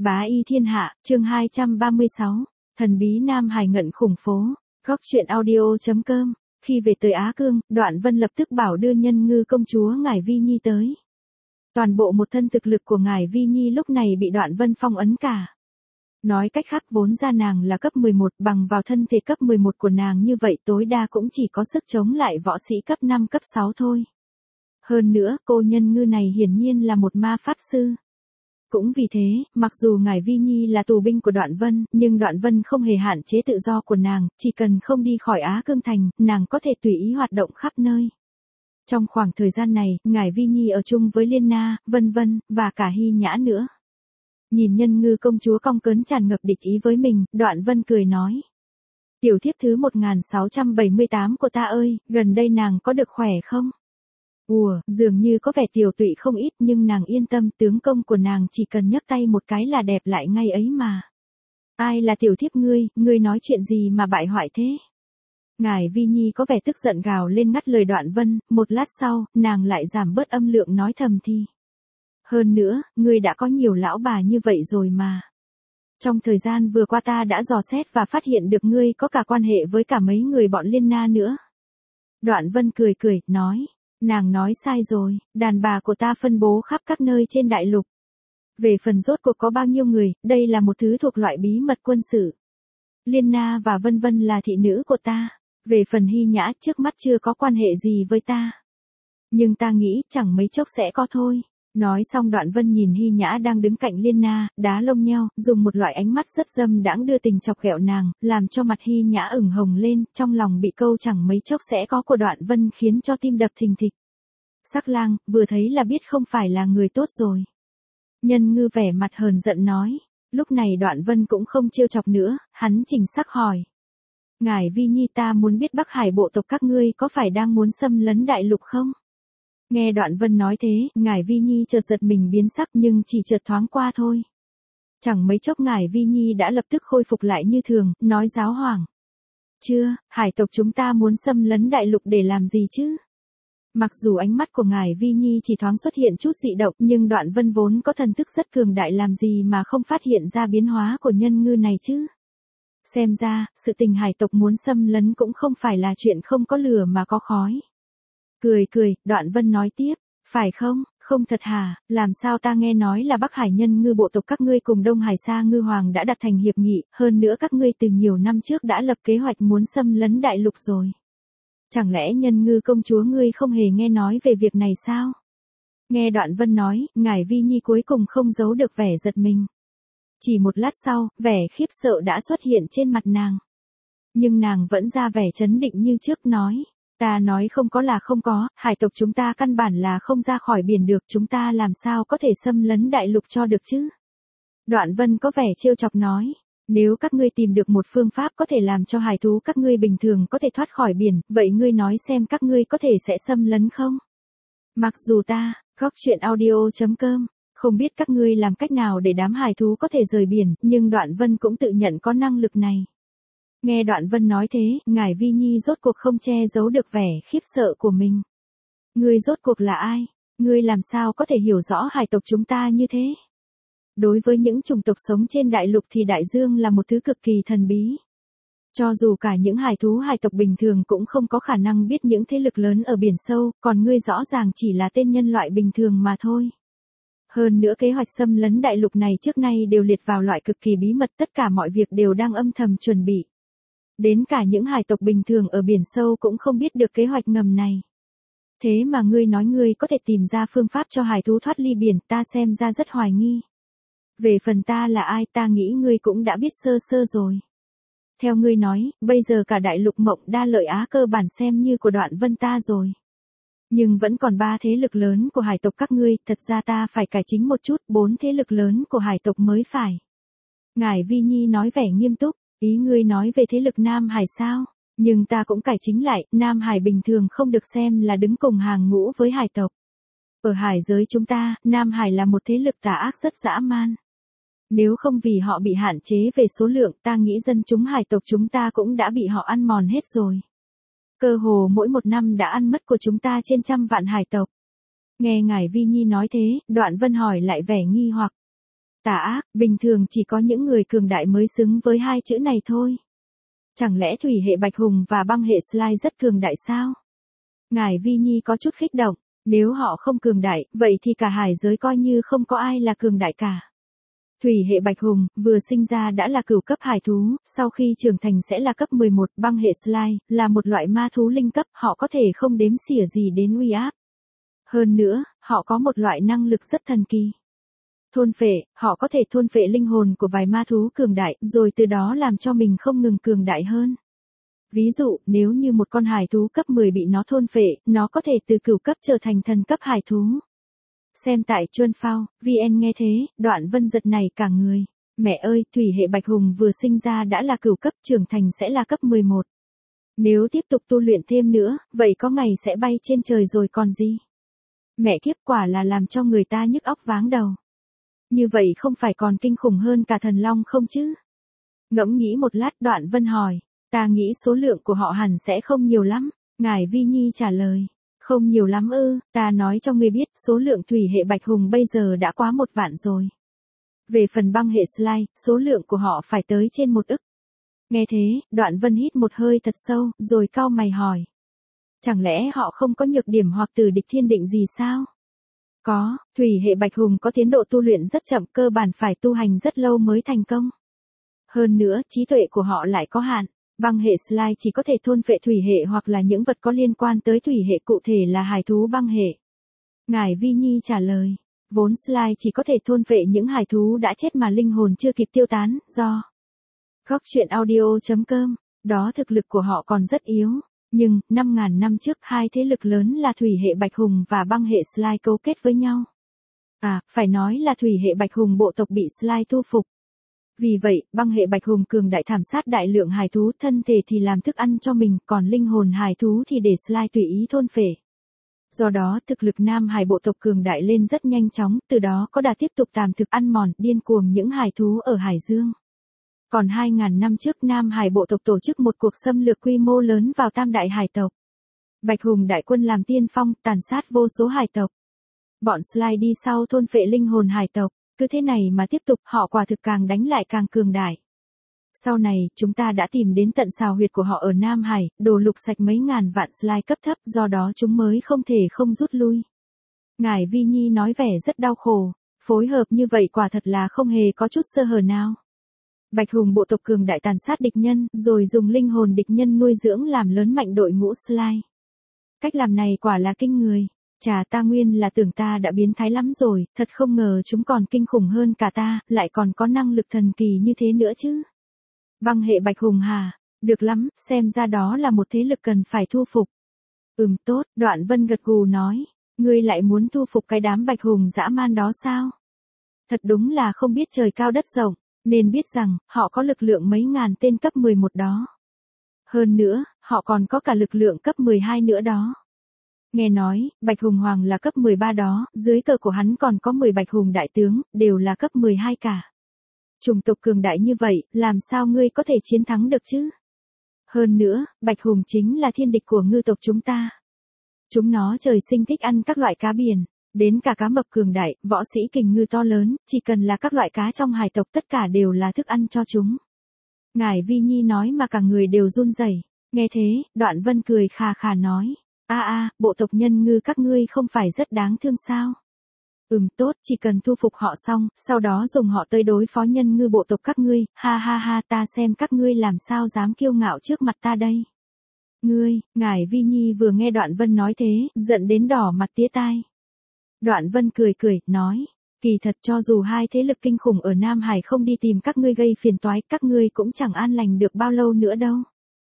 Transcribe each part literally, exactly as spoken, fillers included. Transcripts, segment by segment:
Bá y thiên hạ, chương hai trăm ba mươi sáu, thần bí Nam Hải ngận khủng phố, góc truyện audio.com. Khi về tới Á Cương, Đoạn Vân lập tức bảo đưa Nhân Ngư công chúa Ngải Vi Nhi tới. Toàn bộ một thân thực lực của Ngải Vi Nhi lúc này bị Đoạn Vân phong ấn cả. Nói cách khác vốn ra nàng là cấp mười một, bằng vào thân thể cấp mười một của nàng như vậy tối đa cũng chỉ có sức chống lại võ sĩ cấp năm cấp sáu thôi. Hơn nữa, cô Nhân Ngư này hiển nhiên là một ma pháp sư. Cũng vì thế, mặc dù Ngải Vi Nhi là tù binh của Đoạn Vân, nhưng Đoạn Vân không hề hạn chế tự do của nàng, chỉ cần không đi khỏi Á Cương Thành, nàng có thể tùy ý hoạt động khắp nơi. Trong khoảng thời gian này, Ngải Vi Nhi ở chung với Liên Na, Vân Vân, và cả Hy Nhã nữa. Nhìn Nhân Ngư công chúa cong cớn tràn ngập địch ý với mình, Đoạn Vân cười nói. Tiểu thiếp thứ một nghìn sáu trăm bảy mươi tám của ta ơi, gần đây nàng có được khỏe không? Ủa, dường như có vẻ tiểu tụy không ít nhưng nàng yên tâm, tướng công của nàng chỉ cần nhấc tay một cái là đẹp lại ngay ấy mà. Ai là tiểu thiếp ngươi, ngươi nói chuyện gì mà bại hoại thế? Ngải Vi Nhi có vẻ tức giận gào lên ngắt lời Đoạn Vân, một lát sau, nàng lại giảm bớt âm lượng nói thầm thì. Hơn nữa, ngươi đã có nhiều lão bà như vậy rồi mà. Trong thời gian vừa qua ta đã dò xét và phát hiện được ngươi có cả quan hệ với cả mấy người bọn Liên Na nữa. Đoạn Vân cười cười, nói. Nàng nói sai rồi, đàn bà của ta phân bố khắp các nơi trên đại lục. Về phần rốt cuộc có bao nhiêu người, đây là một thứ thuộc loại bí mật quân sự. Liên Na và Vân Vân là thị nữ của ta. Về phần Hy Nhã trước mắt chưa có quan hệ gì với ta. Nhưng ta nghĩ chẳng mấy chốc sẽ có thôi. Nói xong Đoạn Vân nhìn Hy Nhã đang đứng cạnh Liên Na, đá lông nheo, dùng một loại ánh mắt rất dâm đãng đưa tình chọc ghẹo nàng, làm cho mặt Hy Nhã ửng hồng lên, trong lòng bị câu chẳng mấy chốc sẽ có của Đoạn Vân khiến cho tim đập thình thịch. Sắc lang, vừa thấy là biết không phải là người tốt rồi. Nhân Ngư vẻ mặt hờn giận nói, lúc này Đoạn Vân cũng không trêu chọc nữa, hắn chỉnh sắc hỏi. Ngải Vi Nhi, ta muốn biết Bắc Hải bộ tộc các ngươi có phải đang muốn xâm lấn đại lục không? Nghe Đoạn Vân nói thế, Ngải Vi Nhi chợt giật mình biến sắc nhưng chỉ chợt thoáng qua thôi. Chẳng mấy chốc Ngải Vi Nhi đã lập tức khôi phục lại như thường, nói giáo hoàng. Chưa, hải tộc chúng ta muốn xâm lấn đại lục để làm gì chứ? Mặc dù ánh mắt của Ngải Vi Nhi chỉ thoáng xuất hiện chút dị động nhưng Đoạn Vân vốn có thần thức rất cường đại làm gì mà không phát hiện ra biến hóa của Nhân Ngư này chứ? Xem ra, sự tình hải tộc muốn xâm lấn cũng không phải là chuyện không có lửa mà có khói. Cười cười, Đoạn Vân nói tiếp, phải không, không thật hả, làm sao ta nghe nói là Bắc Hải Nhân Ngư bộ tộc các ngươi cùng Đông Hải Sa Ngư Hoàng đã đặt thành hiệp nghị, hơn nữa các ngươi từ nhiều năm trước đã lập kế hoạch muốn xâm lấn đại lục rồi. Chẳng lẽ Nhân Ngư công chúa ngươi không hề nghe nói về việc này sao? Nghe Đoạn Vân nói, Ngải Vi Nhi cuối cùng không giấu được vẻ giật mình. Chỉ một lát sau, vẻ khiếp sợ đã xuất hiện trên mặt nàng. Nhưng nàng vẫn ra vẻ trấn định như trước nói. Ta nói không có là không có, hải tộc chúng ta căn bản là không ra khỏi biển được, chúng ta làm sao có thể xâm lấn đại lục cho được chứ? Đoạn Vân có vẻ trêu chọc nói, nếu các ngươi tìm được một phương pháp có thể làm cho hải thú các ngươi bình thường có thể thoát khỏi biển, vậy ngươi nói xem các ngươi có thể sẽ xâm lấn không? Mặc dù ta, góc truyện audio.com, không biết các ngươi làm cách nào để đám hải thú có thể rời biển, nhưng Đoạn Vân cũng tự nhận có năng lực này. Nghe Đoạn Vân nói thế, Ngải Vi Nhi rốt cuộc không che giấu được vẻ khiếp sợ của mình. Ngươi rốt cuộc là ai? Ngươi làm sao có thể hiểu rõ hải tộc chúng ta như thế? Đối với những chủng tộc sống trên đại lục thì đại dương là một thứ cực kỳ thần bí. Cho dù cả những hải thú hải tộc bình thường cũng không có khả năng biết những thế lực lớn ở biển sâu, còn ngươi rõ ràng chỉ là tên nhân loại bình thường mà thôi. Hơn nữa kế hoạch xâm lấn đại lục này trước nay đều liệt vào loại cực kỳ bí mật, tất cả mọi việc đều đang âm thầm chuẩn bị. Đến cả những hải tộc bình thường ở biển sâu cũng không biết được kế hoạch ngầm này. Thế mà ngươi nói ngươi có thể tìm ra phương pháp cho hải thú thoát ly biển, ta xem ra rất hoài nghi. Về phần ta là ai, ta nghĩ ngươi cũng đã biết sơ sơ rồi. Theo ngươi nói, bây giờ cả đại lục Mộng Đa Lợi Á cơ bản xem như của Đoạn Vân ta rồi. Nhưng vẫn còn ba thế lực lớn của hải tộc các ngươi, thật ra ta phải cải chính một chút, bốn thế lực lớn của hải tộc mới phải. Ngải Vi Nhi nói vẻ nghiêm túc. Ý ngươi nói về thế lực Nam Hải sao? Nhưng ta cũng cải chính lại, Nam Hải bình thường không được xem là đứng cùng hàng ngũ với hải tộc. Ở hải giới chúng ta, Nam Hải là một thế lực tà ác rất dã man. Nếu không vì họ bị hạn chế về số lượng, ta nghĩ dân chúng hải tộc chúng ta cũng đã bị họ ăn mòn hết rồi. Cơ hồ mỗi một năm đã ăn mất của chúng ta trên trăm vạn hải tộc. Nghe Ngải Vi Nhi nói thế, Đoạn Vân hỏi lại vẻ nghi hoặc. Tà ác, bình thường chỉ có những người cường đại mới xứng với hai chữ này thôi. Chẳng lẽ thủy hệ Bạch Hùng và băng hệ Slime rất cường đại sao? Ngải Vi Nhi có chút kích động, nếu họ không cường đại, vậy thì cả hải giới coi như không có ai là cường đại cả. Thủy hệ Bạch Hùng, vừa sinh ra đã là cửu cấp hải thú, sau khi trưởng thành sẽ là cấp mười một, băng hệ Slime, là một loại ma thú linh cấp, họ có thể không đếm xỉa gì đến uy áp. Hơn nữa, họ có một loại năng lực rất thần kỳ. Thôn phệ, họ có thể thôn phệ linh hồn của vài ma thú cường đại, rồi từ đó làm cho mình không ngừng cường đại hơn. Ví dụ, nếu như một con hải thú cấp mười bị nó thôn phệ, nó có thể từ cửu cấp trở thành thần cấp hải thú. Xem tại Chuân Phao, vê en nghe thế, Đoạn Vân giật này cả người. Mẹ ơi, thủy hệ Bạch Hùng vừa sinh ra đã là cửu cấp, trưởng thành sẽ là cấp mười một. Nếu tiếp tục tu luyện thêm nữa, vậy có ngày sẽ bay trên trời rồi còn gì. Mẹ kiếp, quả là làm cho người ta nhức óc váng đầu. Như vậy không phải còn kinh khủng hơn cả thần long không chứ? Ngẫm nghĩ một lát, Đoạn Vân hỏi, ta nghĩ số lượng của họ hẳn sẽ không nhiều lắm. Ngải Vi Nhi trả lời, không nhiều lắm ư, ta nói cho ngươi biết, số lượng thủy hệ Bạch Hùng bây giờ đã quá một vạn rồi. Về phần băng hệ Slime, số lượng của họ phải tới trên một ức. Nghe thế, Đoạn Vân hít một hơi thật sâu, rồi cau mày hỏi. Chẳng lẽ họ không có nhược điểm hoặc từ địch thiên định gì sao? Có, thủy hệ Bạch Hùng có tiến độ tu luyện rất chậm, cơ bản phải tu hành rất lâu mới thành công. Hơn nữa, trí tuệ của họ lại có hạn. Băng hệ Slime chỉ có thể thôn phệ thủy hệ hoặc là những vật có liên quan tới thủy hệ, cụ thể là hải thú băng hệ. Ngải Vi Nhi trả lời, vốn Slime chỉ có thể thôn phệ những hải thú đã chết mà linh hồn chưa kịp tiêu tán, do Góc truyện audio chấm com, đó thực lực của họ còn rất yếu. Nhưng, năm ngàn năm trước hai thế lực lớn là thủy hệ Bạch Hùng và băng hệ Slime cấu kết với nhau. À, phải nói là thủy hệ Bạch Hùng bộ tộc bị Slime thu phục. Vì vậy, băng hệ Bạch Hùng cường đại thảm sát đại lượng hải thú, thân thể thì làm thức ăn cho mình, còn linh hồn hải thú thì để Slime tùy ý thôn phệ. Do đó, thực lực Nam Hải bộ tộc cường đại lên rất nhanh chóng, từ đó có đà tiếp tục tàm thực ăn mòn, điên cuồng những hải thú ở Hải Dương. Còn hai ngàn năm trước Nam Hải bộ tộc tổ chức một cuộc xâm lược quy mô lớn vào Tam Đại Hải tộc. Bạch Hùng đại quân làm tiên phong, tàn sát vô số hải tộc. Bọn Slime đi sau thôn phệ linh hồn hải tộc, cứ thế này mà tiếp tục, họ quả thực càng đánh lại càng cường đại. Sau này, chúng ta đã tìm đến tận sào huyệt của họ ở Nam Hải, đổ lục sạch mấy ngàn vạn Slime cấp thấp, do đó chúng mới không thể không rút lui. Ngải Vi Nhi nói vẻ rất đau khổ, phối hợp như vậy quả thật là không hề có chút sơ hở nào. Bạch Hùng bộ tộc cường đại tàn sát địch nhân, rồi dùng linh hồn địch nhân nuôi dưỡng làm lớn mạnh đội ngũ Slime. Cách làm này quả là kinh người. Chà, ta nguyên là tưởng ta đã biến thái lắm rồi, thật không ngờ chúng còn kinh khủng hơn cả ta, lại còn có năng lực thần kỳ như thế nữa chứ. Băng hệ Bạch Hùng hả? Được lắm, xem ra đó là một thế lực cần phải thu phục. Ừm, tốt, Đoạn Vân gật gù nói, ngươi lại muốn thu phục cái đám Bạch Hùng dã man đó sao? Thật đúng là không biết trời cao đất rộng. Nên biết rằng, họ có lực lượng mấy ngàn tên cấp mười một đó. Hơn nữa, họ còn có cả lực lượng cấp mười hai nữa đó. Nghe nói, Bạch Hùng Hoàng là cấp mười ba đó, dưới cờ của hắn còn có mười Bạch Hùng đại tướng, đều là cấp mười hai cả. Chủng tộc cường đại như vậy, làm sao ngươi có thể chiến thắng được chứ? Hơn nữa, Bạch Hùng chính là thiên địch của ngư tộc chúng ta. Chúng nó trời sinh thích ăn các loại cá biển. Đến cả cá mập cường đại, võ sĩ kình ngư to lớn, chỉ cần là các loại cá trong hải tộc tất cả đều là thức ăn cho chúng. Ngải Vi Nhi nói mà cả người đều run rẩy. Nghe thế, Đoạn Vân cười khà khà nói, a a, bộ tộc nhân ngư các ngươi không phải rất đáng thương sao? Ừm, tốt, chỉ cần thu phục họ xong, sau đó dùng họ tới đối phó nhân ngư bộ tộc các ngươi, ha ha ha, ta xem các ngươi làm sao dám kiêu ngạo trước mặt ta đây. Ngươi, Ngải Vi Nhi vừa nghe Đoạn Vân nói thế, giận đến đỏ mặt tía tai. Đoạn Vân cười cười, nói, kỳ thật cho dù hai thế lực kinh khủng ở Nam Hải không đi tìm các ngươi gây phiền toái, các ngươi cũng chẳng an lành được bao lâu nữa đâu.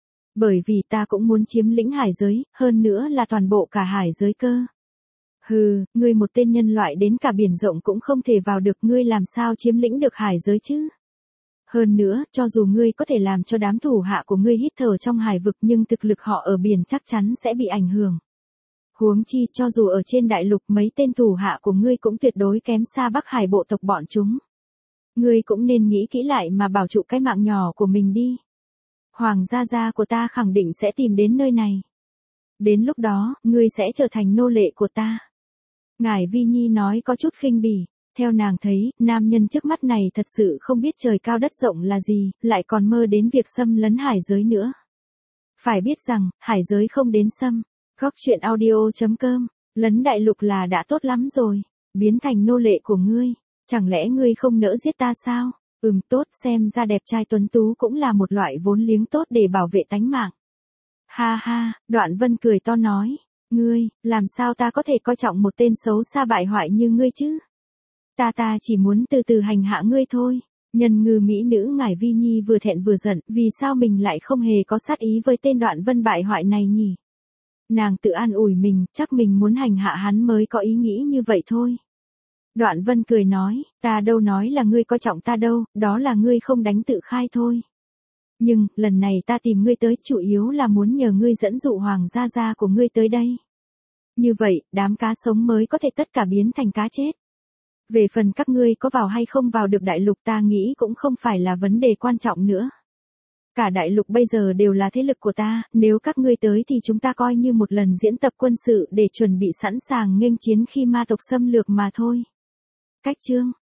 Bởi vì ta cũng muốn chiếm lĩnh hải giới, hơn nữa là toàn bộ cả hải giới cơ. Hừ, ngươi một tên nhân loại đến cả biển rộng cũng không thể vào được, ngươi làm sao chiếm lĩnh được hải giới chứ? Hơn nữa, cho dù ngươi có thể làm cho đám thủ hạ của ngươi hít thở trong hải vực nhưng thực lực họ ở biển chắc chắn sẽ bị ảnh hưởng. Huống chi, cho dù ở trên đại lục mấy tên thủ hạ của ngươi cũng tuyệt đối kém xa Bắc Hải bộ tộc bọn chúng. Ngươi cũng nên nghĩ kỹ lại mà bảo trụ cái mạng nhỏ của mình đi. Hoàng gia gia của ta khẳng định sẽ tìm đến nơi này. Đến lúc đó, ngươi sẽ trở thành nô lệ của ta. Ngải Vi Nhi nói có chút khinh bỉ, Theo nàng thấy, nam nhân trước mắt này thật sự không biết trời cao đất rộng là gì, lại còn mơ đến việc xâm lấn hải giới nữa. Phải biết rằng, hải giới không đến xâm. Góc chuyện audio chấm com, lấn đại lục là đã tốt lắm rồi, biến thành nô lệ của ngươi. Chẳng lẽ ngươi không nỡ giết ta sao? Ừm tốt, xem ra đẹp trai tuấn tú cũng là một loại vốn liếng tốt để bảo vệ tánh mạng. Ha ha, Đoạn Vân cười to nói, ngươi, làm sao ta có thể coi trọng một tên xấu xa bại hoại như ngươi chứ? Ta ta chỉ muốn từ từ hành hạ ngươi thôi. Nhân ngư mỹ nữ Ngải Vi Nhi vừa thẹn vừa giận, vì sao mình lại không hề có sát ý với tên Đoạn Vân bại hoại này nhỉ? Nàng tự an ủi mình, chắc mình muốn hành hạ hắn mới có ý nghĩ như vậy thôi. Đoạn Vân cười nói, ta đâu nói là ngươi coi trọng ta đâu, đó là ngươi không đánh tự khai thôi. Nhưng, lần này ta tìm ngươi tới chủ yếu là muốn nhờ ngươi dẫn dụ hoàng gia gia của ngươi tới đây. Như vậy, đám cá sống mới có thể tất cả biến thành cá chết. Về phần các ngươi có vào hay không vào được đại lục ta nghĩ cũng không phải là vấn đề quan trọng nữa. Cả đại lục bây giờ đều là thế lực của ta, nếu các ngươi tới thì chúng ta coi như một lần diễn tập quân sự để chuẩn bị sẵn sàng nghênh chiến khi ma tộc xâm lược mà thôi. Cách chương